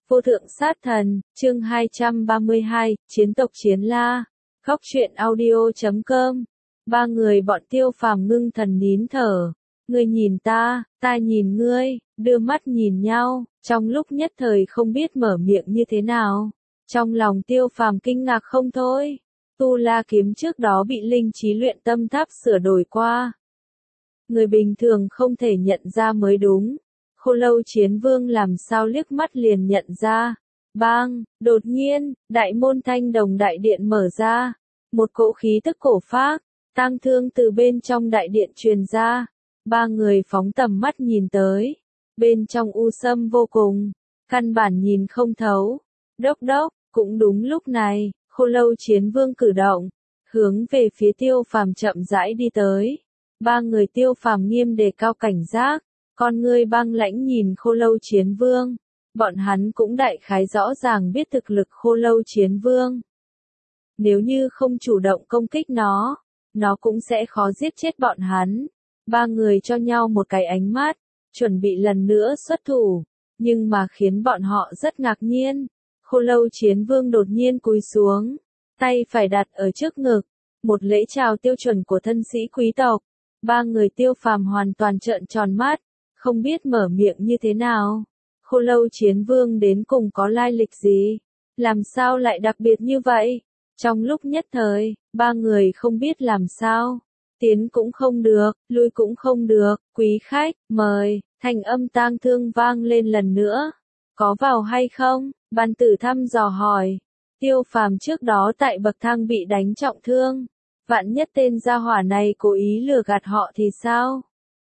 Vô thượng sát thần, chương 232, chiến tộc Chiến La. Khóc truyện audio.com. Ba người bọn Tiêu Phàm ngưng thần nín thở. Ngươi nhìn ta nhìn ngươi, đưa mắt nhìn nhau, trong lúc nhất thời không biết mở miệng như thế nào. Trong lòng Tiêu Phàm kinh ngạc không thôi. Tu La kiếm trước đó bị linh trí luyện tâm tháp sửa đổi qua. Người bình thường không thể nhận ra mới đúng. Khô Lâu Chiến Vương làm sao liếc mắt liền nhận ra. Bang, đột nhiên, đại môn Thanh Đồng đại điện mở ra. Một cỗ khí tức cổ phác, tang thương từ bên trong đại điện truyền ra. Ba người phóng tầm mắt nhìn tới. Bên trong u sâm vô cùng, căn bản nhìn không thấu. Đốc đốc, cũng đúng lúc này, Khô Lâu Chiến Vương cử động, hướng về phía Tiêu Phàm chậm rãi đi tới. Ba người Tiêu Phàm nghiêm đề cao cảnh giác. Con ngươi băng lãnh nhìn Khô Lâu Chiến Vương, bọn hắn cũng đại khái rõ ràng biết thực lực Khô Lâu Chiến Vương. Nếu như không chủ động công kích nó cũng sẽ khó giết chết bọn hắn. Ba người cho nhau một cái ánh mắt, chuẩn bị lần nữa xuất thủ, nhưng mà khiến bọn họ rất ngạc nhiên. Khô Lâu Chiến Vương đột nhiên cúi xuống, tay phải đặt ở trước ngực, một lễ chào tiêu chuẩn của thân sĩ quý tộc. Ba người Tiêu Phàm hoàn toàn trợn tròn mắt, không biết mở miệng như thế nào. Khô Lâu Chiến Vương đến cùng có lai lịch gì? Làm sao lại đặc biệt như vậy? Trong lúc nhất thời, ba người không biết làm sao. Tiến cũng không được, lui cũng không được. Quý khách, mời. Thanh âm tang thương vang lên lần nữa. Có vào hay không? Ban Tử thăm dò hỏi. Tiêu Phàm trước đó tại bậc thang bị đánh trọng thương. Vạn nhất tên gia hỏa này cố ý lừa gạt họ thì sao?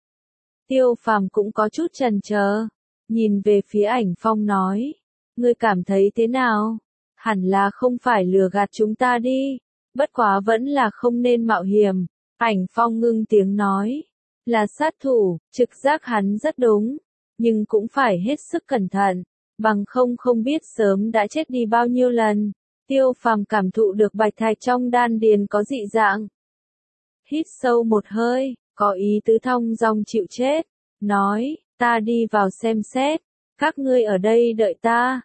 Tiêu Phàm cũng có chút chần chờ, nhìn về phía Ảnh Phong nói, ngươi cảm thấy thế nào? Hẳn là không phải lừa gạt chúng ta đi, bất quá vẫn là không nên mạo hiểm. Ảnh Phong ngưng tiếng nói, là sát thủ, trực giác hắn rất đúng, nhưng cũng phải hết sức cẩn thận, bằng không biết sớm đã chết đi bao nhiêu lần. Tiêu Phàm cảm thụ được bạch thạch trong đan điền có dị dạng. Hít sâu một hơi, có ý tứ thong dong chịu chết, nói, ta đi vào xem xét, các ngươi ở đây đợi ta.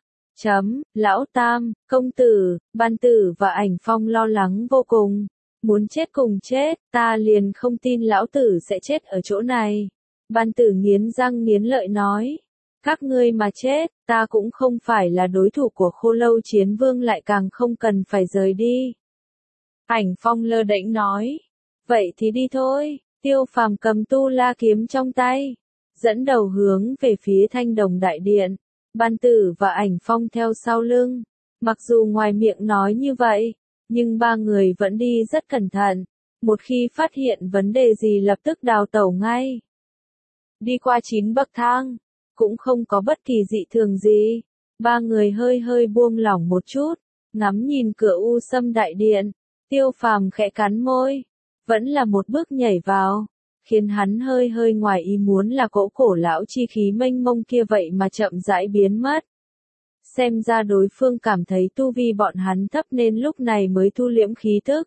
Lão Tam, công tử, Ban Tử và Ảnh Phong lo lắng vô cùng, muốn chết cùng chết, ta liền không tin lão tử sẽ chết ở chỗ này. Ban Tử nghiến răng nghiến lợi nói, các ngươi mà chết, ta cũng không phải là đối thủ của Khô Lâu Chiến Vương, lại càng không cần phải rời đi. Ảnh Phong lơ đễnh nói, vậy thì đi thôi. Tiêu Phàm cầm tu la kiếm trong tay, dẫn đầu hướng về phía Thanh Đồng đại điện. Ban Tử và Ảnh Phong theo sau lưng. Mặc dù ngoài miệng nói như vậy, nhưng ba người vẫn đi rất cẩn thận. Một khi phát hiện vấn đề gì lập tức đào tẩu ngay. Đi qua 9 bậc thang, cũng không có bất kỳ dị thường gì. Ba người hơi buông lỏng một chút, ngắm nhìn cửa u sâm đại điện. Tiêu Phàm khẽ cắn môi. Vẫn là một bước nhảy vào, khiến hắn hơi ngoài ý muốn là cỗ cổ lão chi khí mênh mông kia vậy mà chậm rãi biến mất. Xem ra đối phương cảm thấy tu vi bọn hắn thấp nên lúc này mới thu liễm khí tức.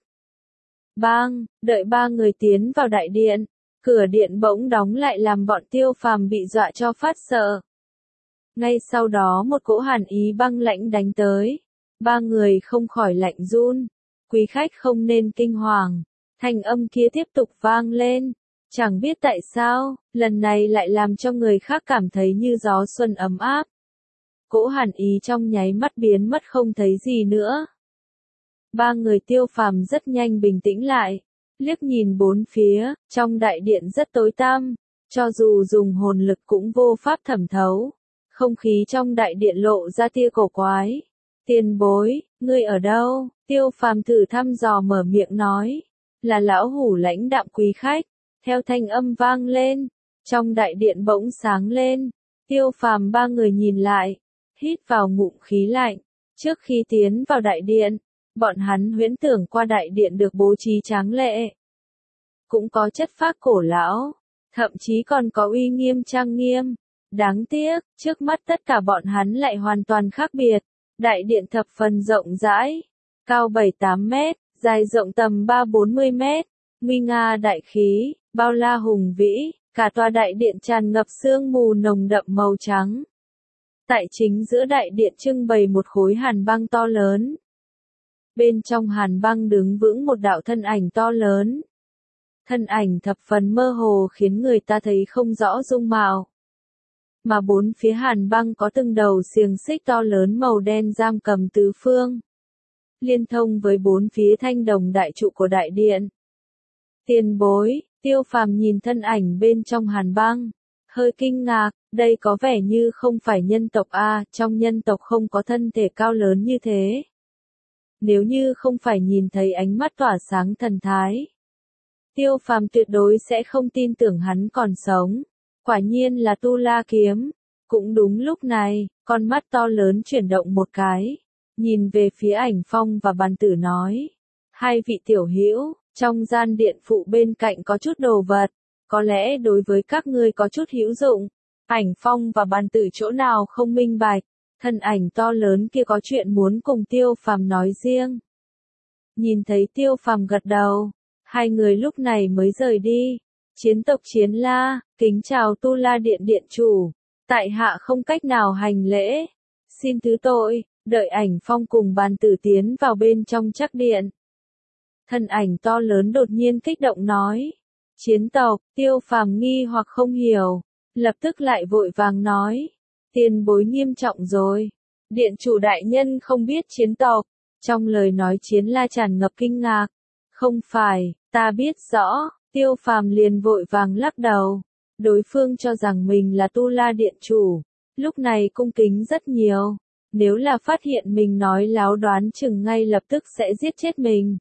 Bang, đợi ba người tiến vào đại điện, cửa điện bỗng đóng lại làm bọn Tiêu Phàm bị dọa cho phát sợ. Ngay sau đó một cỗ hàn ý băng lãnh đánh tới, ba người không khỏi lạnh run. Quý khách không nên kinh hoàng. Thanh âm kia tiếp tục vang lên, chẳng biết tại sao, lần này lại làm cho người khác cảm thấy như gió xuân ấm áp. Cỗ hàn ý trong nháy mắt biến mất không thấy gì nữa. Ba người Tiêu Phàm rất nhanh bình tĩnh lại, liếc nhìn bốn phía, trong đại điện rất tối tăm, cho dù dùng hồn lực cũng vô pháp thẩm thấu. Không khí trong đại điện lộ ra tia cổ quái. Tiền bối, ngươi ở đâu? Tiêu Phàm thử thăm dò mở miệng nói. Là lão hủ lãnh đạm quý khách. Theo thanh âm vang lên, trong đại điện bỗng sáng lên. Tiêu Phàm ba người nhìn lại, hít vào ngụm khí lạnh. Trước khi tiến vào đại điện, bọn hắn huyễn tưởng qua đại điện được bố trí tráng lệ, cũng có chất phác cổ lão, thậm chí còn có uy nghiêm trang nghiêm. Đáng tiếc, trước mắt tất cả bọn hắn lại hoàn toàn khác biệt. Đại điện thập phần rộng rãi, cao 7-8 mét, dài rộng tầm 3-40 mét, nguy nga đại khí, bao la hùng vĩ, cả tòa đại điện tràn ngập sương mù nồng đậm màu trắng. Tại chính giữa đại điện trưng bày một khối hàn băng to lớn. Bên trong hàn băng đứng vững một đạo thân ảnh to lớn. Thân ảnh thập phần mơ hồ khiến người ta thấy không rõ dung mạo. Mà bốn phía hàn băng có từng đầu xiềng xích to lớn màu đen giam cầm tứ phương. Liên thông với bốn phía thanh đồng đại trụ của đại điện. Tiền bối, Tiêu Phàm nhìn thân ảnh bên trong hàn băng. Hơi kinh ngạc, đây có vẻ như không phải nhân tộc a, trong nhân tộc không có thân thể cao lớn như thế. Nếu như không phải nhìn thấy ánh mắt tỏa sáng thần thái. Tiêu Phàm tuyệt đối sẽ không tin tưởng hắn còn sống. Quả nhiên là Tu La kiếm. Cũng đúng lúc này, con mắt to lớn chuyển động một cái. Nhìn về phía Ảnh Phong và Bàn Tử nói. Hai vị tiểu hữu, trong gian điện phụ bên cạnh có chút đồ vật. Có lẽ đối với các ngươi có chút hữu dụng. Ảnh Phong và Bàn Tử chỗ nào không minh bạch. Thân ảnh to lớn kia có chuyện muốn cùng Tiêu Phàm nói riêng. Nhìn thấy Tiêu Phàm gật đầu. Hai người lúc này mới rời đi. Chiến tộc Chiến La, kính chào Tu La Điện điện chủ. Tại hạ không cách nào hành lễ. Xin thứ tội, đợi Ảnh Phong cùng Bàn Tử tiến vào bên trong chắc điện. Thân ảnh to lớn đột nhiên kích động nói. Chiến tộc, Tiêu Phàm nghi hoặc không hiểu. Lập tức lại vội vàng nói. Tiền bối nghiêm trọng rồi. Điện chủ đại nhân không biết chiến tộc. Trong lời nói Chiến La tràn ngập kinh ngạc. Không phải, ta biết rõ. Tiêu Phàm liền vội vàng lắc đầu. Đối phương cho rằng mình là Tu La điện chủ. Lúc này cung kính rất nhiều. Nếu là phát hiện mình nói láo đoán chừng ngay lập tức sẽ giết chết mình.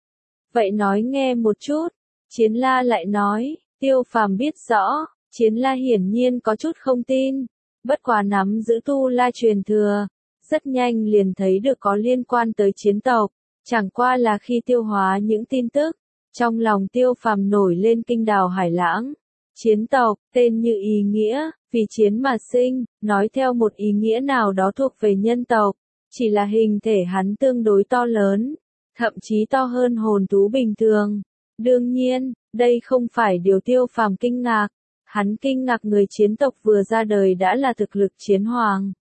Vậy nói nghe một chút. Chiến La lại nói. Tiêu Phàm biết rõ. Chiến La hiển nhiên có chút không tin. Bất quá nắm giữ Tu La truyền thừa. Rất nhanh liền thấy được có liên quan tới chiến tộc. Chẳng qua là khi tiêu hóa những tin tức. Trong lòng Tiêu Phàm nổi lên kinh đào hải lãng. Chiến tộc, tên như ý nghĩa, vì chiến mà sinh, nói theo một ý nghĩa nào đó thuộc về nhân tộc. Chỉ là hình thể hắn tương đối to lớn, thậm chí to hơn hồn thú bình thường. Đương nhiên, đây không phải điều Tiêu Phàm kinh ngạc. Hắn kinh ngạc người chiến tộc vừa ra đời đã là thực lực chiến hoàng.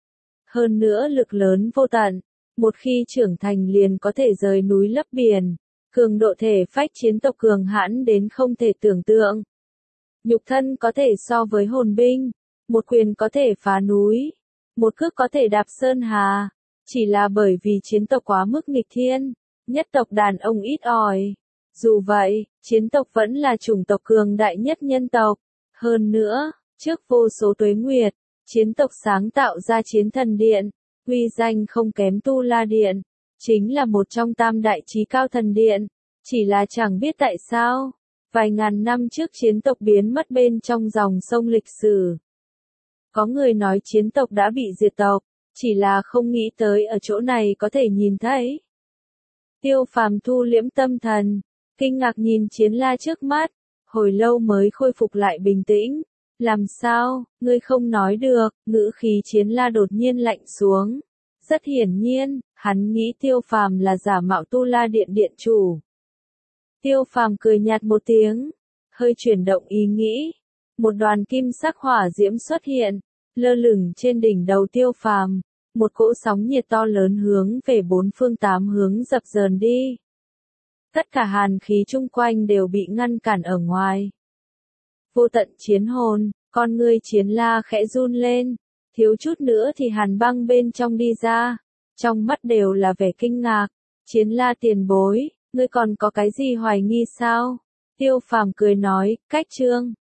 Hơn nữa lực lớn vô tận, một khi trưởng thành liền có thể rời núi lấp biển. Cường độ thể phách chiến tộc cường hãn đến không thể tưởng tượng. Nhục thân có thể so với hồn binh, một quyền có thể phá núi, một cước có thể đạp sơn hà. Chỉ là bởi vì chiến tộc quá mức nghịch thiên, nhất tộc đàn ông ít ỏi. Dù vậy, chiến tộc vẫn là chủng tộc cường đại nhất nhân tộc. Hơn nữa, trước vô số tuế nguyệt, chiến tộc sáng tạo ra Chiến Thần Điện, uy danh không kém Tu La Điện. Chính là một trong tam đại chí cao thần điện. Chỉ là chẳng biết tại sao, vài ngàn năm trước chiến tộc biến mất bên trong dòng sông lịch sử. Có người nói chiến tộc đã bị diệt tộc, chỉ là không nghĩ tới ở chỗ này có thể nhìn thấy. Tiêu Phàm thu liễm tâm thần, kinh ngạc nhìn Chiến La trước mắt, hồi lâu mới khôi phục lại bình tĩnh. Làm sao, ngươi không nói được, ngữ khí Chiến La đột nhiên lạnh xuống. Rất hiển nhiên, hắn nghĩ Tiêu Phàm là giả mạo Tu La Điện điện chủ. Tiêu Phàm cười nhạt một tiếng, hơi chuyển động ý nghĩ. Một đoàn kim sắc hỏa diễm xuất hiện, lơ lửng trên đỉnh đầu Tiêu Phàm. Một cỗ sóng nhiệt to lớn hướng về bốn phương tám hướng dập dờn đi. Tất cả hàn khí chung quanh đều bị ngăn cản ở ngoài. Vô tận chiến hồn, con ngươi Chiến La khẽ run lên. Thiếu chút nữa thì hàn băng bên trong đi ra. Trong mắt đều là vẻ kinh ngạc. Chiến La tiền bối, ngươi còn có cái gì hoài nghi sao? Tiêu Phàm cười nói, cách chương.